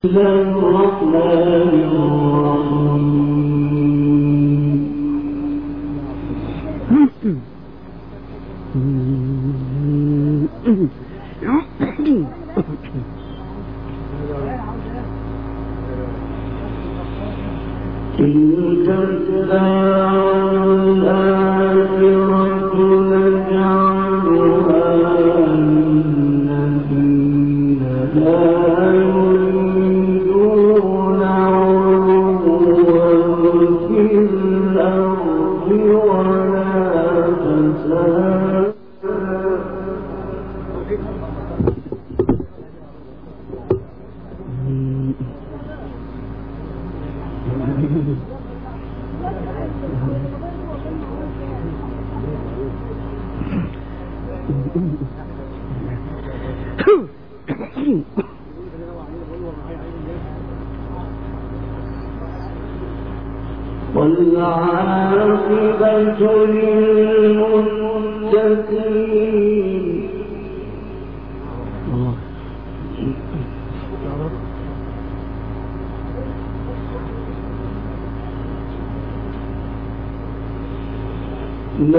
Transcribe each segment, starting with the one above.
والعاقبة للمتقين. من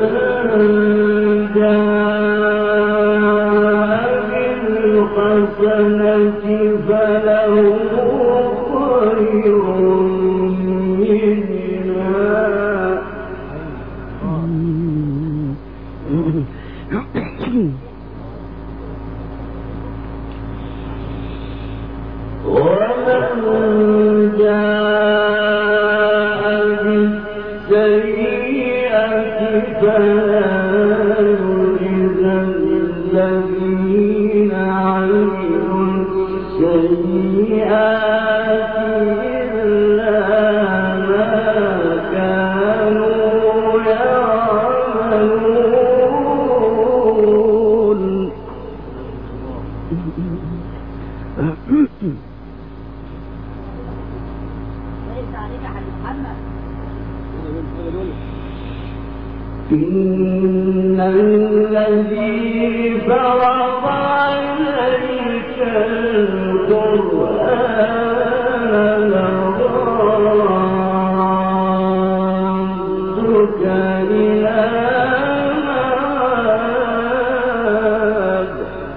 جاء بالحسنة فله خير إن الذي فرض عليك القرآن لرادك إلى معاد.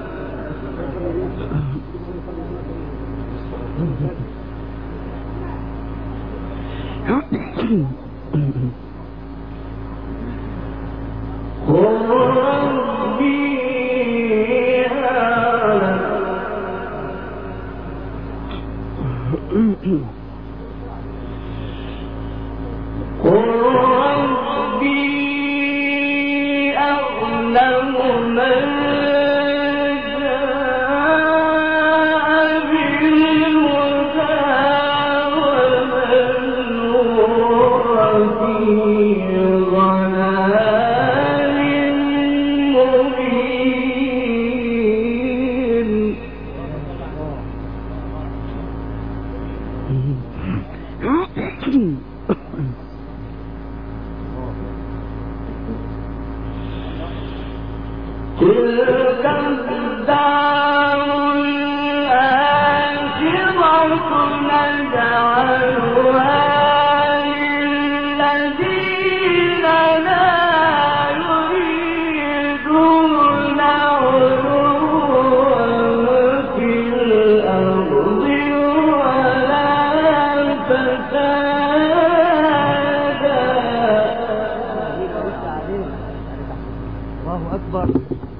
تلك الدار الآخرة نجعلها للذين لا يريدون علوا في الأرض ولا فسادا. الله أكبر.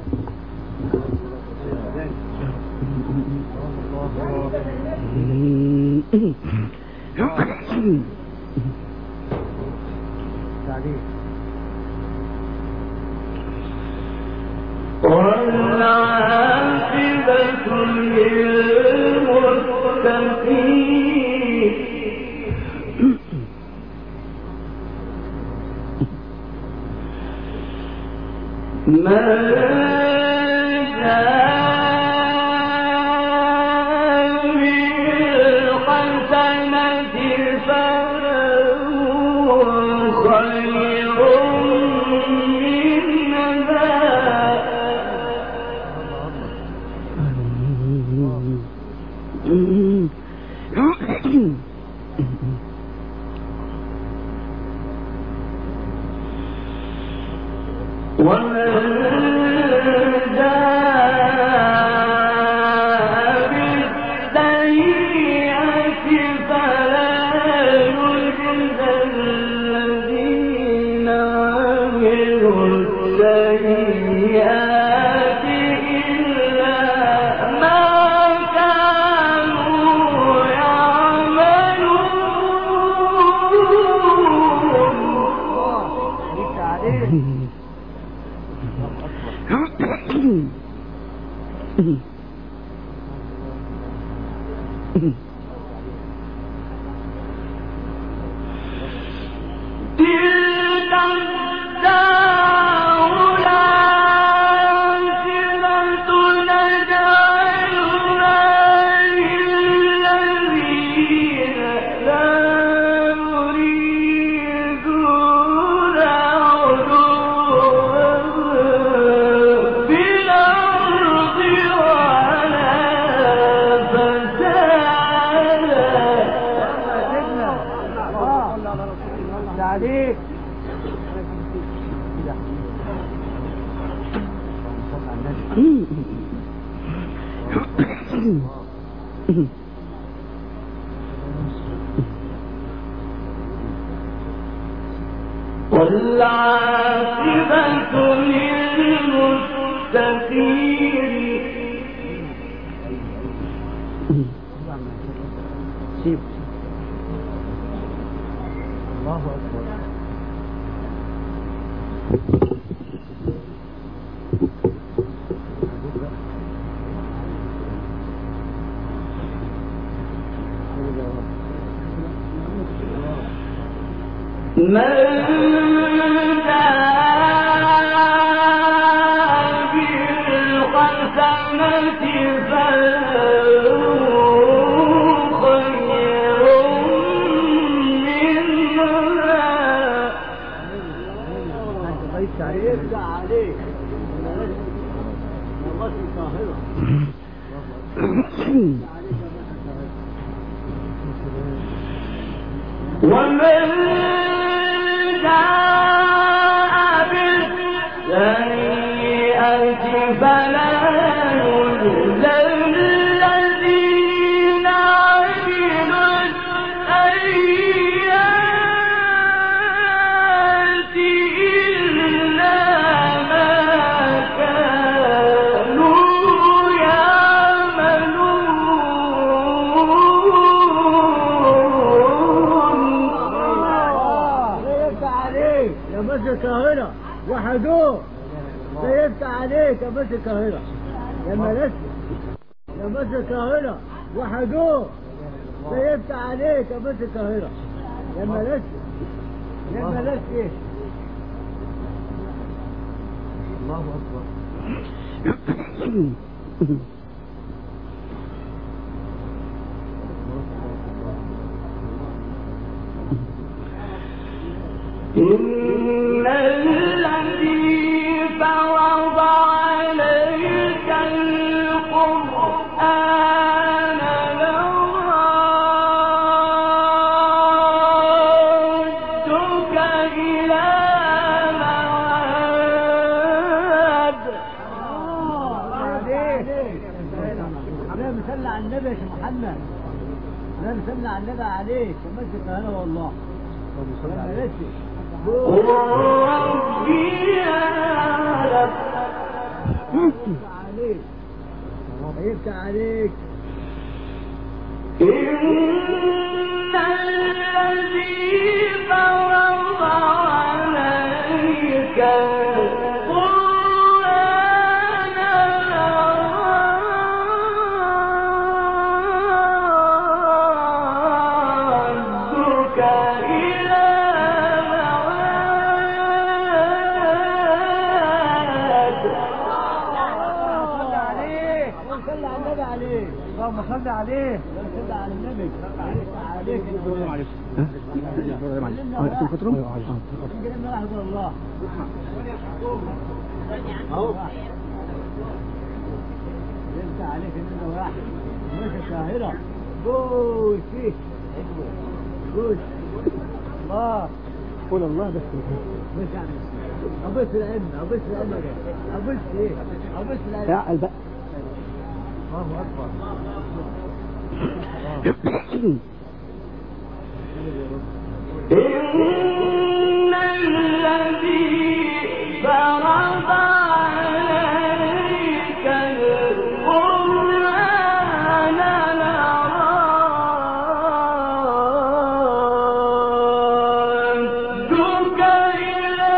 والعاقبة للمتقين. من والعاقبة للمتقين. الله أكبر. من جاء بالحسنة فله خير منها. يرجع عليك والله في القاهرة. ومن جاء بالسيئة فلا يجزى الذين عملوا السيئات إلا ما كانوا يعملون. يا القاهرة وحدوه سيبت عليك يا مصر القاهرة يا ملسي. يا مصر القاهرة وحدوه سيبت عليك يا مصر القاهرة يا ملسي. يا ملسي. الله أكبر. إن الذي فرض عليك القرآن لردك إلى معاد. اللهم صل على النبي يا شيخ محمد. اللهم صل على النبي عليك يا مصر القاهرة والله. ربي أعلم. يفتح عليك. إن الذي فرض عليك اللهم صل عليه. صل على النبي. عليك الله. اهو يفتح عليك النبي واحد مش القاهرة. قول قول فيه قول الله قول الله بس مش عم ابص العلم ابص العلم ابص ايه ابص العلم يعقل بقى. الله اكبر إن الذي فرض عليك القرآن لردك إلى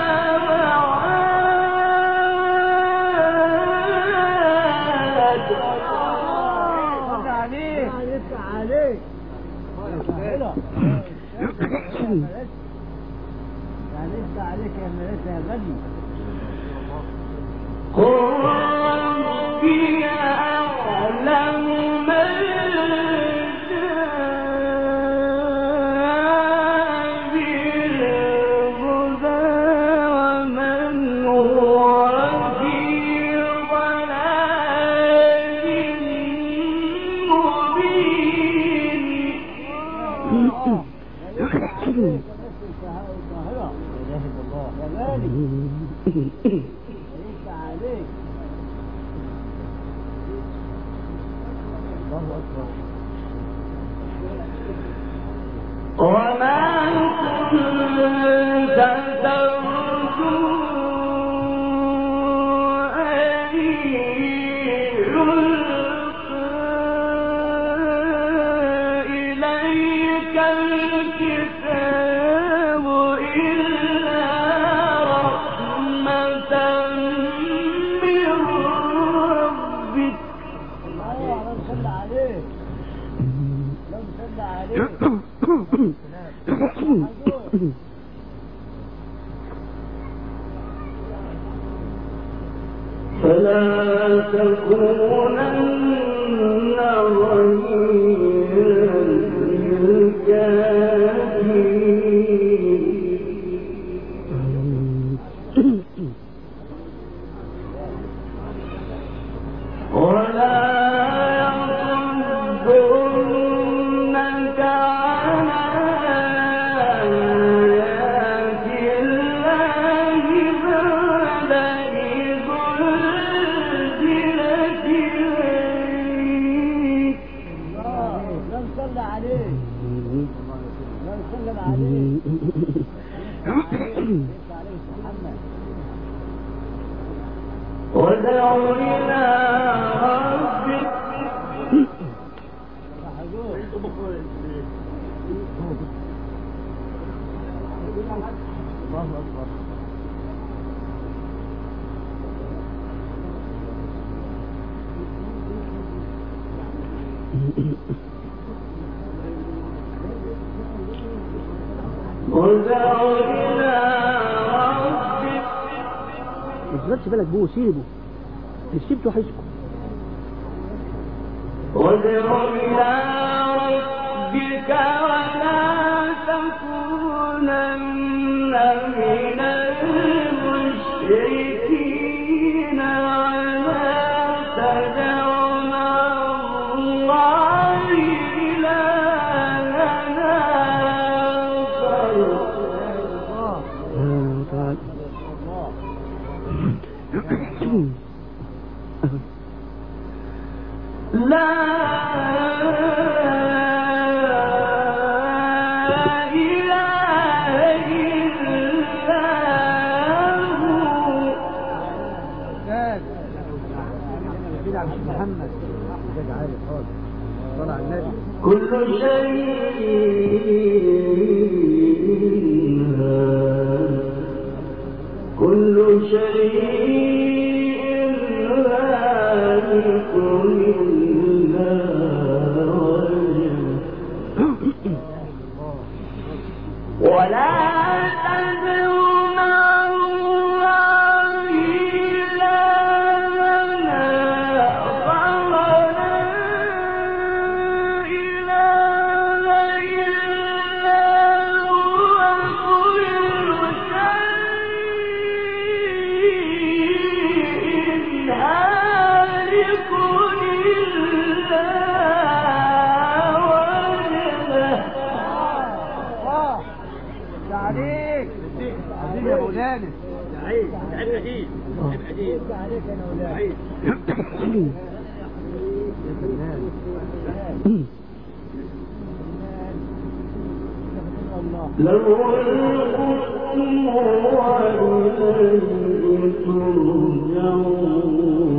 معاد. عليك عليك يعني انت عليك يا ملك يا غني قل ربي أعلم من جاء بالهدى ومن هو في ضلال مبين. القاهرة لا اله الا الله يا غالي عليك عليك الله اكبر وما كنت ترجو أن يلقى إليك الكتاب إلا رحمة من ربك. اللهم صل عليك اللهم صل عليك فلا تكونن ظهيرا للكافرين ولا يصدنك عن آيات الله بعد إذ أنزلت إليك. اللهم صل عليك اللهم سلم عليك عليك محمد وادع إلى ربك الله اكبر وادع إلى ربك ما تشغلش بالك بيه سيبه سيبته حسكم. وادع إلى ربك ولا تكونن من المشركين ولا تدع مع الله إلها آخر. لا إله إلا هو. كده عبد محمد كده عالي خالص صلى على النبي كل شيء هالك إلا وجهه ولا تدع مع الله إلها آخر لا إله إلا هو كل شيء عيب عيب عيب عليك انا ولاك له الحكم وإليه ترجعون